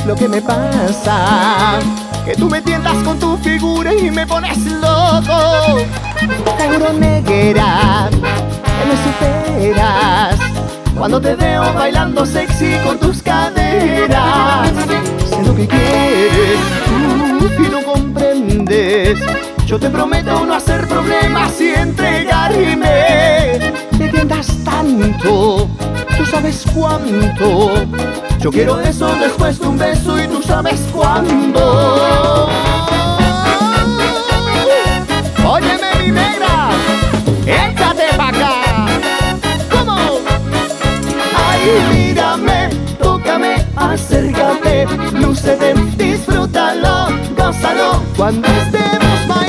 lo que me pasa? Que tú me tientas con tu figura y me pones loco. Seguro negra, que me superas cuando te veo bailando sexy con tus caderas. Sé lo que quieres tú y no comprendes. Yo te prometo no hacer problemas y entregarme. Me tientas tanto, tú sabes cuánto. Yo quiero eso después de un beso y tú sabes cuándo. Óyeme mi negra, échate pa' acá. ¿Cómo? Ay, mírame, tócame, acércate, lúcete, disfrútalo, gózalo cuando estemos bailando.